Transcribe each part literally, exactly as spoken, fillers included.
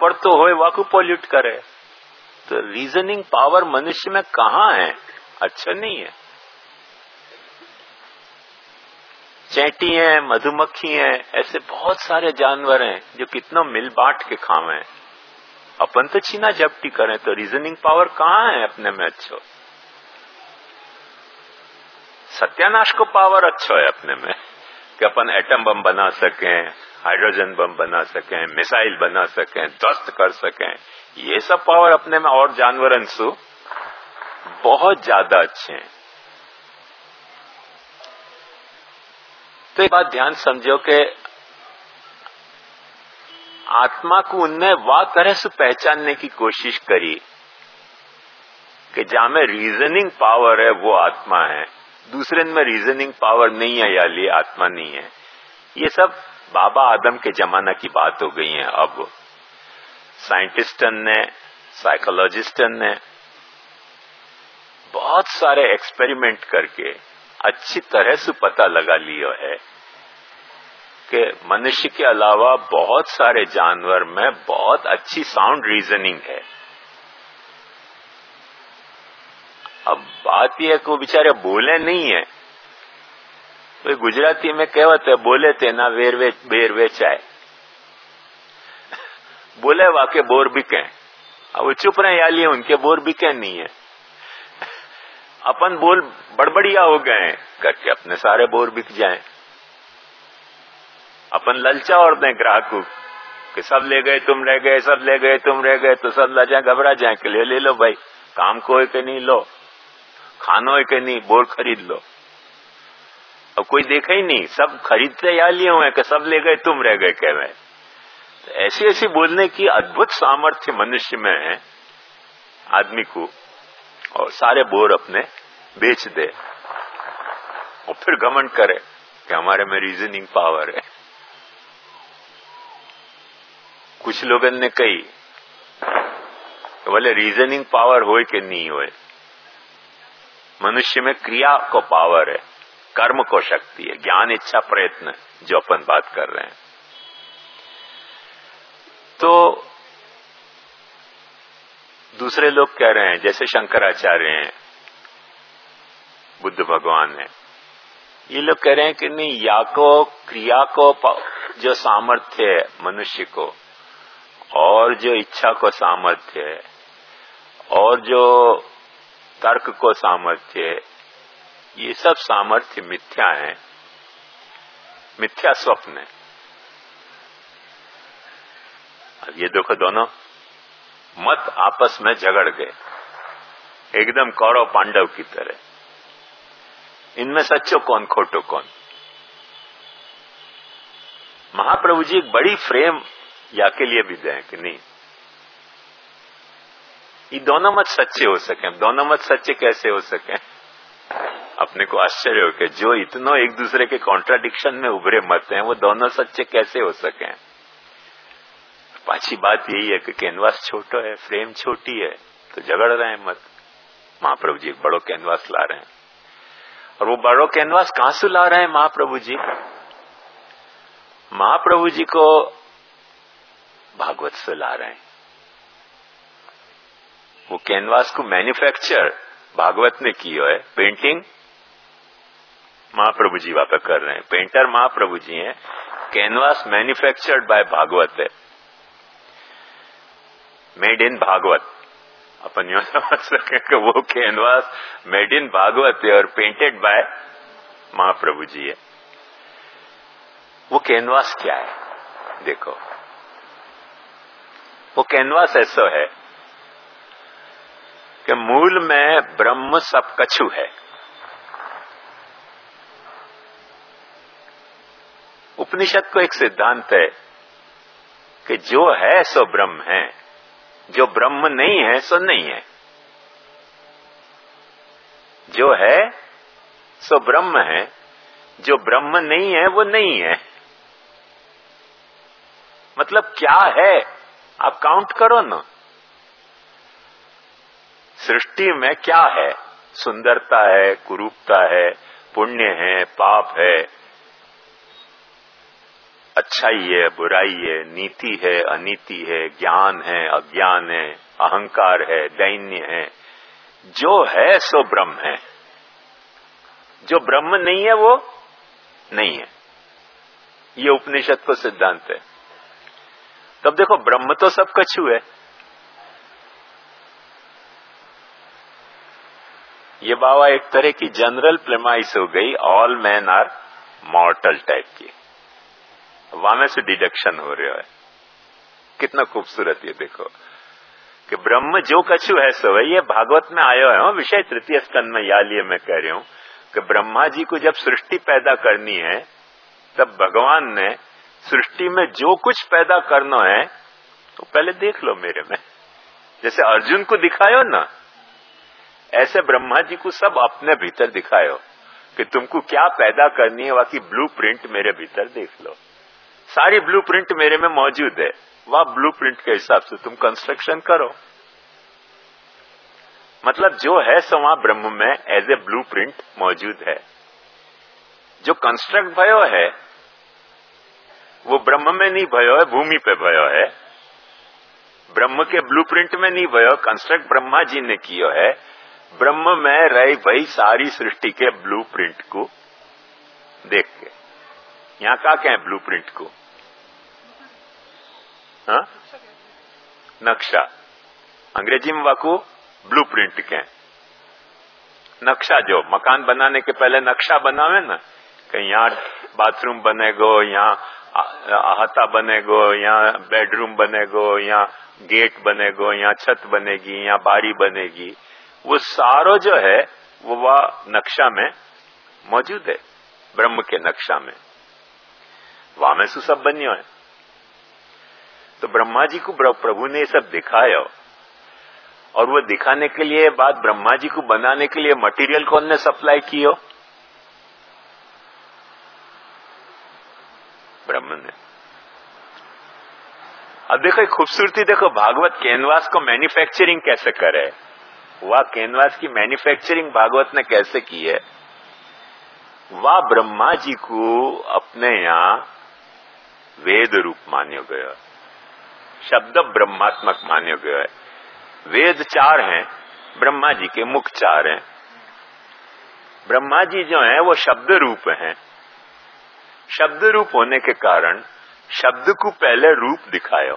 वापरतो होय वाकू पोल्यूट करे। तो रीजनिंग पावर मनुष्य में कहाँ है? अच्छा नहीं है। चैंटी हैं, मधुमक्खी हैं, ऐसे बहुत सारे जानवर हैं जो कितना मिल बांट के खावे हैं। अपन तो छीना झपटी करें, तो रीजनिंग पावर कहाँ है अपने में? अच्छो सत्यानाश को पावर अच्छो है अपने में कि अपन एटम बम बना सकें, हाइड्रोजन बम बना सकें, मिसाइल बना सकें, ध्वस्त कर सकें। ये सब पावर अपने में और जानवरन सु बहुत ज्यादा अच्छे हैं। तो एक बात ध्यान समझो कि आत्मा को उनने वाह तरह से पहचानने की कोशिश करी कि जहां में रीजनिंग पावर है वो आत्मा है, दूसरे में रीजनिंग पावर नहीं है या लिए आत्मा नहीं है। ये सब बाबा आदम के जमाना की बात हो गई है। अब साइंटिस्टन ने, साइकोलॉजिस्टन ने बहुत सारे एक्सपेरिमेंट करके अच्छी तरह से पता लगा लिया है कि मनुष्य के अलावा बहुत सारे जानवर में बहुत अच्छी साउंड रीजनिंग है। अब बात यह है कि वो बेचारे बोले नहीं है। तो गुजराती में कहावत है, बोले थे ना वेर वे बेर वेचाए, बोले वाके बोर बिके। अब वो चुप रहे याली उनके बोर बिके नहीं है। अपन बोल बड़बड़िया हो गए करके अपने सारे बोर बिक जाएं। अपन ललचा और दें ग्राहक को कि सब ले गए तुम रह गए, सब ले गए तुम रह गए, तो सब लजा घबरा जाए कि ले ले लो भाई, काम को है कि नहीं लो, खानो है कि नहीं, बोर खरीद लो। अब कोई देखा ही नहीं, सब खरीदते या लिए हुए कि सब ले गए तुम रह गए कह रहे। तो ऐसी ऐसी बोलने की अद्भुत सामर्थ्य मनुष्य में है आदमी को, और सारे बोर अपने बेच दे और फिर घमंड करे कि हमारे में रीजनिंग पावर है। कुछ लोगों ने कही बोले रीजनिंग पावर होए कि नहीं होए, मनुष्य में क्रिया को पावर है, कर्म को शक्ति है, ज्ञान इच्छा प्रयत्न जो अपन बात कर रहे हैं। तो दूसरे लोग कह रहे हैं, जैसे शंकराचार्य हैं, बुद्ध भगवान है, ये लोग कह रहे हैं कि नहीं, या को क्रिया को जो सामर्थ्य है मनुष्य को, और जो इच्छा को सामर्थ्य है, और जो तर्क को सामर्थ्य है, ये सब सामर्थ्य मिथ्या है, मिथ्या स्वप्न है। अब ये देखो दोनों मत आपस में झगड़ गए, एकदम कौरव पांडव की तरह। इनमें सच्चो कौन खोटो कौन? महाप्रभु जी एक बड़ी फ्रेम या के लिए भी दें कि नहीं, ये दोनों मत सच्चे हो सके। दोनों मत सच्चे कैसे हो सके? अपने को आश्चर्य हो कि जो इतनों एक दूसरे के कॉन्ट्राडिक्शन में उभरे मत हैं, वो दोनों सच्चे कैसे हो सके? पांचवी बात यही है कि कैनवास छोटा है, फ्रेम छोटी है, तो झगड़ रहे हैं मत। महाप्रभु जी एक बड़ो कैनवास ला रहे हैं, और वो बड़ो कैनवास कहां से ला रहे हैं महाप्रभु जी? महाप्रभु जी को भागवत से ला रहे हैं। वो कैनवास को मैन्युफैक्चर भागवत ने किया है, पेंटिंग महाप्रभु जी वहां पर कर रहे हैं, पेंटर महाप्रभु जी हैं, कैनवास मैन्युफैक्चर्ड बाय भागवत है, मेड इन भागवत। अपन यूं समझ सके कि वो कैनवास मेड इन भागवत है और पेंटेड बाय महाप्रभु जी है। वो कैनवास क्या है? देखो, वो कैनवास ऐसा है कि मूल में ब्रह्म सब कछु है। उपनिषद को एक सिद्धांत है कि जो है सो ब्रह्म है, जो ब्रह्म नहीं है सो नहीं है। जो है सो ब्रह्म है, जो ब्रह्म नहीं है वो नहीं है। मतलब क्या है? आप काउंट करो ना, सृष्टि में क्या है? सुंदरता है, कुरूपता है, पुण्य है, पाप है, अच्छाई है, बुराई है, नीति है, अनीति है, ज्ञान है, अज्ञान है, अहंकार है, दैन्य है, जो है सो ब्रह्म है। जो ब्रह्म नहीं है वो नहीं है, ये उपनिषद को सिद्धांत है। तब देखो ब्रह्म तो सब कछु है। ये बाबा एक तरह की जनरल प्रेमाइस हो गई, all man are mortal type की। वहां से डिडक्शन हो रहा है। कितना खूबसूरत ये देखो कि ब्रह्म जो कछु है सो है। ये भागवत में आयो है, विषय तृतीय स्कंद में, या लिए मैं कह रही हूं कि ब्रह्मा जी को जब सृष्टि पैदा करनी है तब भगवान ने सृष्टि में जो कुछ पैदा करना है तो पहले देख लो मेरे में। जैसे अर्जुन को दिखायो ना, ऐसे ब्रह्मा जी को सब अपने भीतर दिखायो कि तुमको क्या पैदा करनी है, बाकी ब्लू प्रिंट मेरे भीतर देख लो। सारी ब्लू प्रिंट मेरे में मौजूद है, वह ब्लू प्रिंट के हिसाब से तुम कंस्ट्रक्शन करो। मतलब जो है सो वहां ब्रह्म में एज ए ब्लू प्रिंट मौजूद है। जो कंस्ट्रक्ट भयो है वो ब्रह्म में नहीं भयो है, भूमि पे भयो है। ब्रह्म के ब्लूप्रिंट में नहीं भयो, कंस्ट्रक्ट ब्रह्मा जी ने किया है। ब्रह्म में रही भाई सारी सृष्टि के ब्लूप्रिंट को देख के। यहां का क्या है ब्लूप्रिंट को? हाँ, नक्शा। अंग्रेजी में वाकू ब्लूप्रिंट के नक्शा। जो मकान बनाने के पहले नक्शा बनावे ना, कहीं यहाँ बाथरूम बनेगो, यहाँ आहता बनेगो, यहाँ बेडरूम बनेगो, यहाँ गेट बनेगो, यहाँ छत बनेगी, यहाँ बारी बनेगी, वो सारो जो है वो वह नक्शा में मौजूद है। ब्रह्म के नक्शा में वहां में सु सब बनियो है। तो ब्रह्मा जी को प्रभु ने सब दिखाया, और वो दिखाने के लिए बात ब्रह्मा जी को बनाने के लिए मटेरियल कौन ने सप्लाई कियो? ब्रह्म ने। अब देखो खूबसूरती देखो, भागवत कैनवास को मैन्युफैक्चरिंग कैसे करे। वह कैनवास की मैन्युफैक्चरिंग भागवत ने कैसे की है। वह ब्रह्मा जी को अपने यहां वेद रूप मान्यो गया, शब्द ब्रह्मात्मक मान्यो गया है। वेद चार हैं, ब्रह्मा जी के मुख चार हैं। ब्रह्मा जी जो हैं वो शब्द रूप हैं। शब्द रूप होने के कारण शब्द को पहले रूप दिखायो।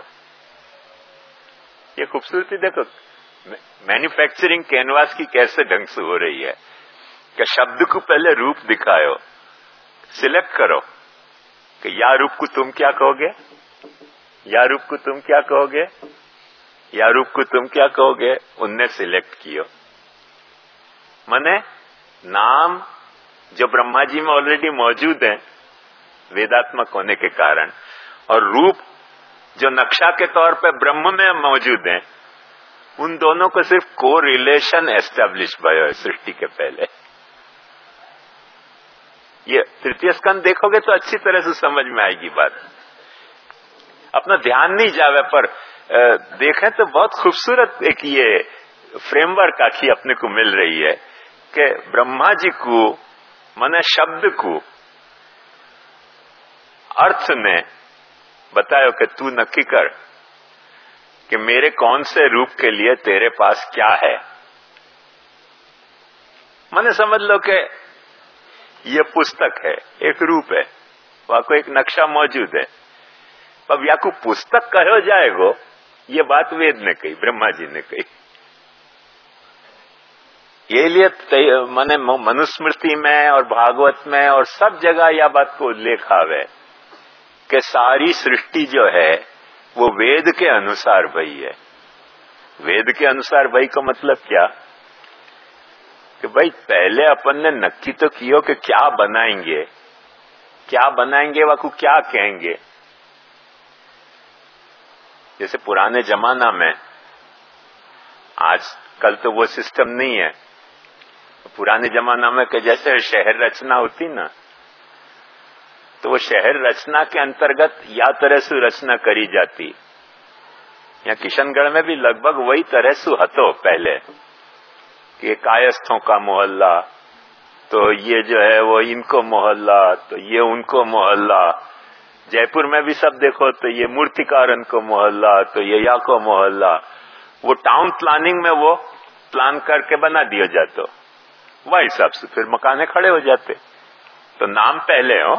ये खूबसूरती देखो, मैन्युफैक्चरिंग कैनवास की कैसे ढंग से हो रही है कि शब्द को पहले रूप दिखायो। सिलेक्ट करो कि या रूप को तुम क्या कहोगे, या रूप को तुम क्या कहोगे, या रूप को तुम क्या कहोगे। उनने सिलेक्ट कियो। माने नाम जो ब्रह्मा जी में ऑलरेडी मौजूद है वेदात्मक होने के कारण, और रूप जो नक्शा के तौर पे ब्रह्म में मौजूद है, उन दोनों को सिर्फ को रिलेशन एस्टेब्लिश भयो है सृष्टि के पहले। ये तृतीय स्कंद देखोगे तो अच्छी तरह से समझ में आएगी बात। अपना ध्यान नहीं जावे पर देखें तो बहुत खूबसूरत एक ये फ्रेमवर्क आखी अपने को मिल रही है कि ब्रह्मा जी को माने शब्द को अर्थ ने बतायो कि तू नक्की कर कि मेरे कौन से रूप के लिए तेरे पास क्या है। माने समझ लो कि ये पुस्तक है, एक रूप है, वहां को एक नक्शा मौजूद है। अब या को पुस्तक कहो जाएगो, ये बात वेद ने कही, ब्रह्मा जी ने कही। ये लिए माने मनुस्मृति में और भागवत में और सब जगह यह बात को उल्लेख आवे कि सारी सृष्टि जो है वो वेद के अनुसार भई है। वेद के अनुसार भई का मतलब क्या कि भाई पहले अपन ने नक्की तो कियो कि क्या बनाएंगे, क्या बनाएंगे वाकू क्या कहेंगे। जैसे पुराने जमाना में, आज कल तो वो सिस्टम नहीं है, पुराने जमाना में कि जैसे शहर रचना होती ना, तो वो शहर रचना के अंतर्गत या तरह से रचना करी जाती। यहाँ किशनगढ़ में भी लगभग वही तरह से हतो पहले कि कायस्थों का मोहल्ला, तो ये जो है वो इनको मोहल्ला, तो ये उनको मोहल्ला, जयपुर में भी सब देखो तो ये मूर्तिकारन को मोहल्ला, तो ये या को मोहल्ला, वो टाउन प्लानिंग में वो प्लान करके बना दिया जाता, वह हिसाब से फिर मकाने खड़े हो जाते। तो नाम पहले हो,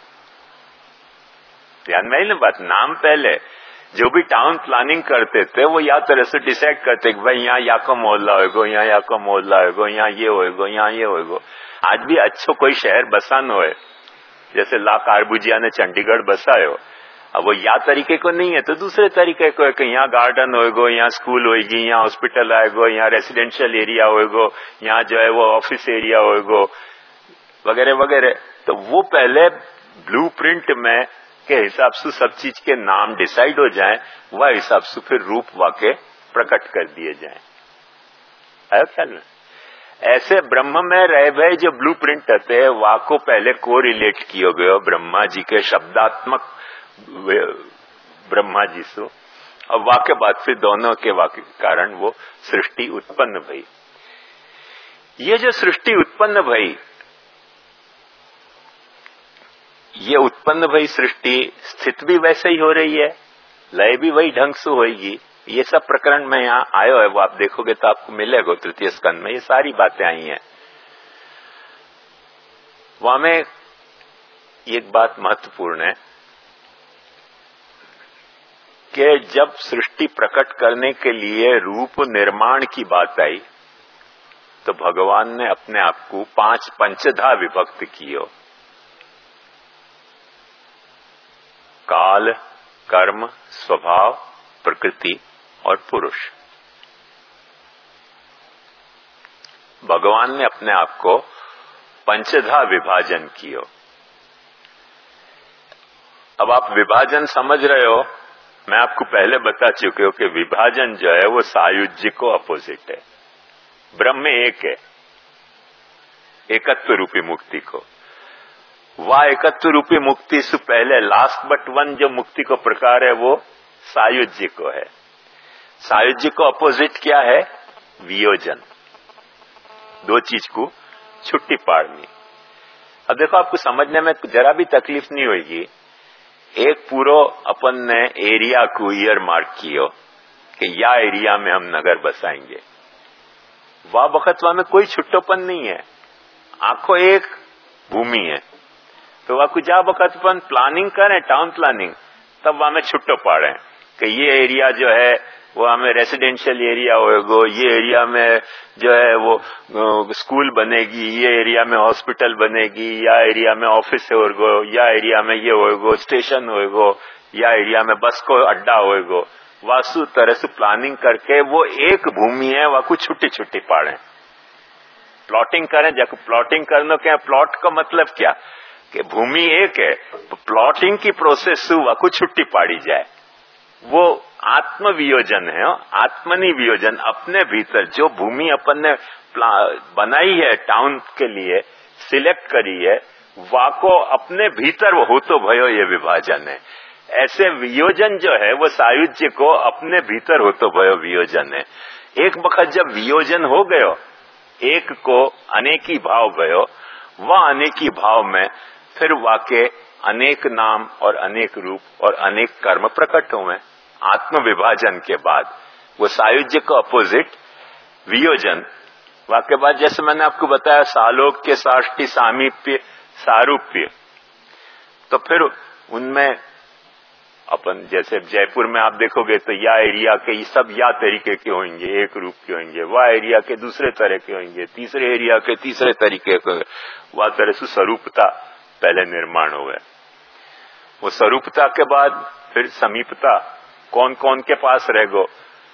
ध्यान में ही ना बात, नाम पहले। जो भी टाउन प्लानिंग करते थे वो या तरह से डिसाइड करते कि भाई यहाँ या को मोहल्ला होगो, यहाँ या को मोहल्ला होगो, यहाँ ये होगो, यहाँ ये होगो। आज भी अच्छो कोई शहर बसानो है, जैसे ला कारबुजिया ने चंडीगढ़ बसायो, अब वो या तरीके को नहीं है तो दूसरे तरीके को है कि यहाँ गार्डन होगो, यहाँ स्कूल होगी, यहाँ हॉस्पिटल आएगो, यहाँ रेसिडेंशियल एरिया होगो, यहाँ जो है वो ऑफिस एरिया होगो, वगैरह वगैरह। तो वो पहले ब्लूप्रिंट में के हिसाब से सब चीज के नाम डिसाइड हो जाएं, वह हिसाब से फिर रूप वाक्य प्रकट कर दिए जाएं। आया ख्याल में? ऐसे ब्रह्म में रह भय जो ब्लूप्रिंट होते हैं, वह को पहले को रिलेट किया गया ब्रह्मा जी के शब्दात्मक ब्रह्मा जी से, और वाक्य बाद फिर दोनों के वाक्य के कारण वो सृष्टि उत्पन्न भई। ये जो सृष्टि उत्पन्न भई, ये उत्पन्न भई सृष्टि स्थित भी वैसे ही हो रही है, लय भी वही ढंग से होगी। ये सब प्रकरण में यहाँ आयो है, वो आप देखोगे तो आपको मिलेगा तृतीय स्कंद में, ये सारी बातें आई हैं। वहां में एक बात महत्वपूर्ण है कि जब सृष्टि प्रकट करने के लिए रूप निर्माण की बात आई तो भगवान ने अपने आप को पांच पंचधा विभक्त कियो, काल, कर्म, स्वभाव, प्रकृति और पुरुष। भगवान ने अपने आप को पंचधा विभाजन कियो। अब आप विभाजन समझ रहे हो, मैं आपको पहले बता चुके हो कि विभाजन जो है वो सायुज्य को अपोजिट है। ब्रह्म एक है, एकत्व रूपी मुक्ति को, वह एकत्व रूपी मुक्ति से पहले लास्ट बट वन जो मुक्ति को प्रकार है वो सायुज्य को है। सायुज्य को अपोजिट क्या है? वियोजन, दो चीज को छुट्टी पाड़नी। अब देखो, आपको समझने में जरा भी तकलीफ नहीं होगी। एक पूरा अपन ने एरिया को ईयर मार्क कियो कि या एरिया में हम नगर बसाएंगे, वह वक्त वहां में कोई छुट्टोपन नहीं है, आंखों एक भूमि है। तो वह कुछ वक्त अपन प्लानिंग करें, टाउन प्लानिंग, तब वहां में छुट्टो पाड़े कि ये एरिया जो है वो हमें रेसिडेंशियल एरिया होएगो, ये एरिया में जो है वो स्कूल बनेगी, ये एरिया में हॉस्पिटल बनेगी, या एरिया में ऑफिस होएगो, या एरिया में ये होएगो स्टेशन होएगो, या एरिया में बस को अड्डा होएगो। वास्तु तरह से प्लानिंग करके वो एक भूमि है, वह कुछ छुट्टी छुट्टी पाड़े, प्लॉटिंग करें। जब प्लॉटिंग करना क्या, प्लॉट का मतलब क्या कि भूमि एक है, तो प्लॉटिंग की प्रोसेस वह कुछ छुट्टी पाड़ी जाए, वो आत्म वियोजन है। आत्मनि वियोजन, अपने भीतर जो भूमि अपन ने बनाई है टाउन के लिए, सिलेक्ट करी है, वाको अपने भीतर वो हो तो भयो, ये विभाजन है। ऐसे वियोजन जो है वो सायुज्य को अपने भीतर हो तो भयो वियोजन है। एक वक्त जब वियोजन हो गयो, एक को अनेकी भाव गयो, वह अनेकी भाव में फिर वाके अनेक नाम और अनेक रूप और अनेक कर्म प्रकट हुए। आत्म विभाजन के बाद वो सायुज्य का अपोजिट वियोजन, वाके बाद जैसे मैंने आपको बताया सालोक्य, साष्टि, सामीप्य, सारूप्य, तो फिर उनमें अपन जैसे जयपुर में आप देखोगे तो या एरिया के सब या तरीके के होंगे, एक रूप के होंगे, वह एरिया के दूसरे तरह के होंगे, तीसरे एरिया के तीसरे तरीके के, वह तरह से स्वरूपता पहले निर्माण हुए। वो स्वरूपता के बाद फिर समीपता, कौन कौन के पास रह गो,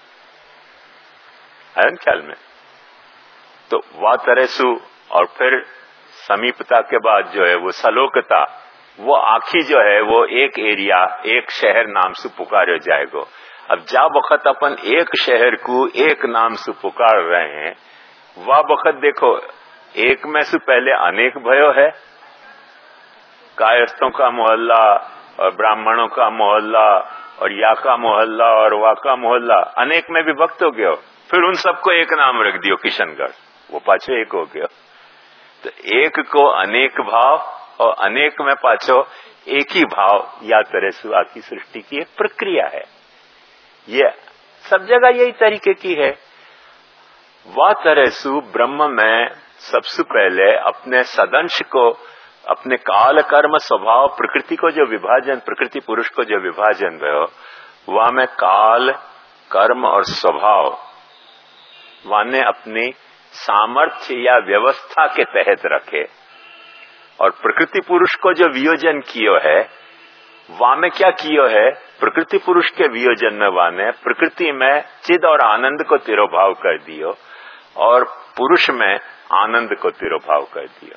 है न ख्याल में? तो वह तरह से, और फिर समीपता के बाद जो है वो सलोकता, वो आखी जो है वो एक एरिया, एक शहर नाम से पुकारे जाएगो। अब जा वक्त अपन एक शहर को एक नाम से पुकार रहे हैं, वह वक्त देखो एक में से पहले अनेक भयो है, कायस्थों का मोहल्ला और ब्राह्मणों का मोहल्ला और या का मोहल्ला और वा का मोहल्ला, अनेक में विभक्त हो गयो। फिर उन सबको एक नाम रख दियो किशनगढ़, वो पाछो एक हो गयो। तो एक को अनेक भाव और अनेक में पाछो एक ही भाव या तरेसु आकी सृष्टि की एक प्रक्रिया है। ये सब जगह यही तरीके की है। वह तरेसु ब्रह्म में सबसे पहले अपने सदंश को, अपने काल कर्म स्वभाव प्रकृति को जो विभाजन, प्रकृति पुरुष को जो विभाजन भयो, वह में काल कर्म और स्वभाव वाने अपनी सामर्थ्य या व्यवस्था के तहत रखे, और प्रकृति पुरुष को जो वियोजन कियो है वहां में क्या कियो है, प्रकृति पुरुष के वियोजन में वाने प्रकृति में चिद और आनंद को तिरोभाव कर दियो और पुरुष में आनंद को तिरोभाव कर दियो।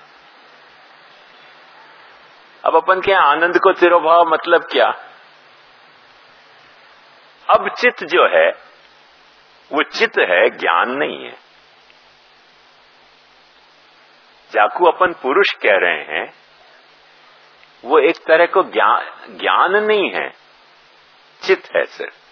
अब अपन के आनंद को तिरोभाव मतलब क्या? अब चित्त जो है वो चित्त है, ज्ञान नहीं है। जाकू अपन पुरुष कह रहे हैं वो एक तरह को ज्ञान ज्ञान नहीं है, चित्त है सिर्फ।